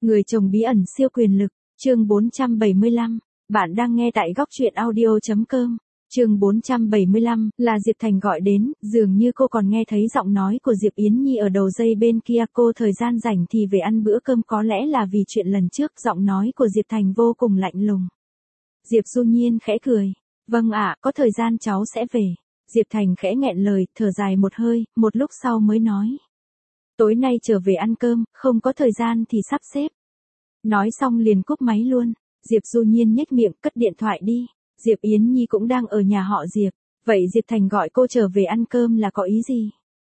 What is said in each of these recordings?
Người chồng bí ẩn siêu quyền lực, chương 475, bạn đang nghe tại góc truyện audio.com. Chương 475, là Diệp Thành gọi đến, dường như cô còn nghe thấy giọng nói của Diệp Yến Nhi ở đầu dây bên kia. Cô thời gian rảnh thì về ăn bữa cơm, có lẽ là vì chuyện lần trước giọng nói của Diệp Thành vô cùng lạnh lùng. Diệp Du Nhiên khẽ cười. Vâng ạ, có thời gian cháu sẽ về. Diệp Thành khẽ nghẹn lời, thở dài một hơi, một lúc sau mới nói. Tối nay trở về ăn cơm, không có thời gian thì sắp xếp. Nói xong liền cúp máy luôn. Diệp Du Nhiên nhếch miệng cất điện thoại đi. Diệp Yến Nhi cũng đang ở nhà họ Diệp. Vậy Diệp Thành gọi cô trở về ăn cơm là có ý gì?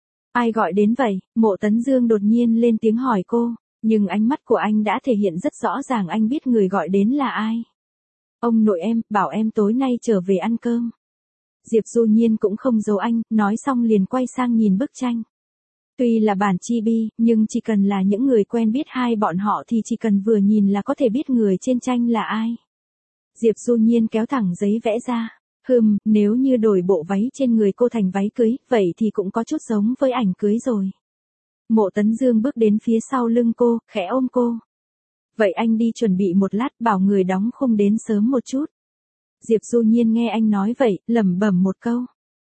Ai gọi đến vậy? Mộ Tấn Dương đột nhiên lên tiếng hỏi cô. Nhưng ánh mắt của anh đã thể hiện rất rõ ràng anh biết người gọi đến là ai. Ông nội em, bảo em tối nay trở về ăn cơm. Diệp Du Nhiên cũng không giấu anh, nói xong liền quay sang nhìn bức tranh. Tuy là bản chibi, nhưng chỉ cần là những người quen biết hai bọn họ thì chỉ cần vừa nhìn là có thể biết người trên tranh là ai. Diệp Du Nhiên kéo thẳng giấy vẽ ra. Nếu như đổi bộ váy trên người cô thành váy cưới, vậy thì cũng có chút giống với ảnh cưới rồi. Mộ Tấn Dương bước đến phía sau lưng cô, khẽ ôm cô. Vậy anh đi chuẩn bị một lát, bảo người đóng khung đến sớm một chút. Diệp Du Nhiên nghe anh nói vậy, lẩm bẩm một câu.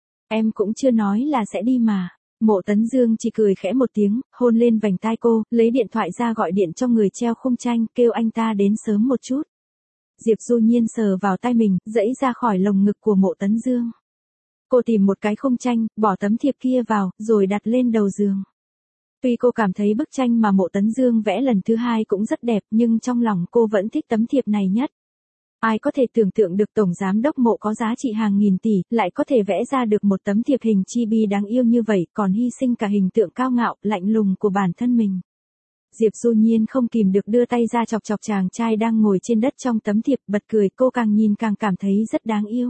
Em cũng chưa nói là sẽ đi mà. Mộ Tấn Dương chỉ cười khẽ một tiếng, hôn lên vành tai cô, lấy điện thoại ra gọi điện cho người treo khung tranh, kêu anh ta đến sớm một chút. Diệp Du Nhiên sờ vào tay mình, giãy ra khỏi lồng ngực của Mộ Tấn Dương. Cô tìm một cái khung tranh, bỏ tấm thiệp kia vào, rồi đặt lên đầu giường. Tuy cô cảm thấy bức tranh mà Mộ Tấn Dương vẽ lần thứ hai cũng rất đẹp, nhưng trong lòng cô vẫn thích tấm thiệp này nhất. Ai có thể tưởng tượng được tổng giám đốc Mộ có giá trị hàng nghìn tỷ, lại có thể vẽ ra được một tấm thiệp hình chibi đáng yêu như vậy, còn hy sinh cả hình tượng cao ngạo, lạnh lùng của bản thân mình. Diệp Du Nhiên không kìm được đưa tay ra chọc chọc chàng trai đang ngồi trên đất trong tấm thiệp, bật cười, cô càng nhìn càng cảm thấy rất đáng yêu.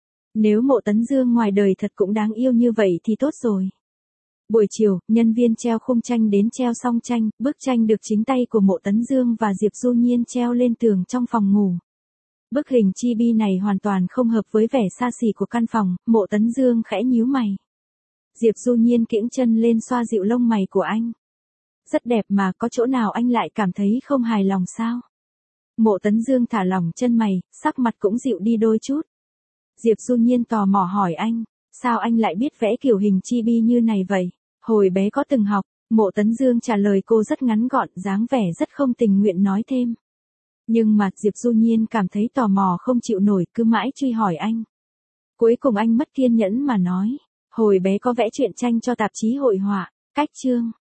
Nếu Mộ Tấn Dương ngoài đời thật cũng đáng yêu như vậy thì tốt rồi. Buổi chiều, nhân viên treo khung tranh đến treo xong tranh, bức tranh được chính tay của Mộ Tấn Dương và Diệp Du Nhiên treo lên tường trong phòng ngủ. Bức hình chibi này hoàn toàn không hợp với vẻ xa xỉ của căn phòng, Mộ Tấn Dương khẽ nhíu mày. Diệp Du Nhiên kiễng chân lên xoa dịu lông mày của anh. Rất đẹp mà, có chỗ nào anh lại cảm thấy không hài lòng sao? Mộ Tấn Dương thả lỏng chân mày, sắc mặt cũng dịu đi đôi chút. Diệp Du Nhiên tò mò hỏi anh, sao anh lại biết vẽ kiểu hình chibi như này vậy? Hồi bé có từng học. Mộ Tấn Dương trả lời cô rất ngắn gọn, dáng vẻ rất không tình nguyện nói thêm. Nhưng mà Diệp Du Nhiên cảm thấy tò mò không chịu nổi, cứ mãi truy hỏi anh. Cuối cùng anh mất kiên nhẫn mà nói, hồi bé có vẽ truyện tranh cho tạp chí hội họa, cách chương.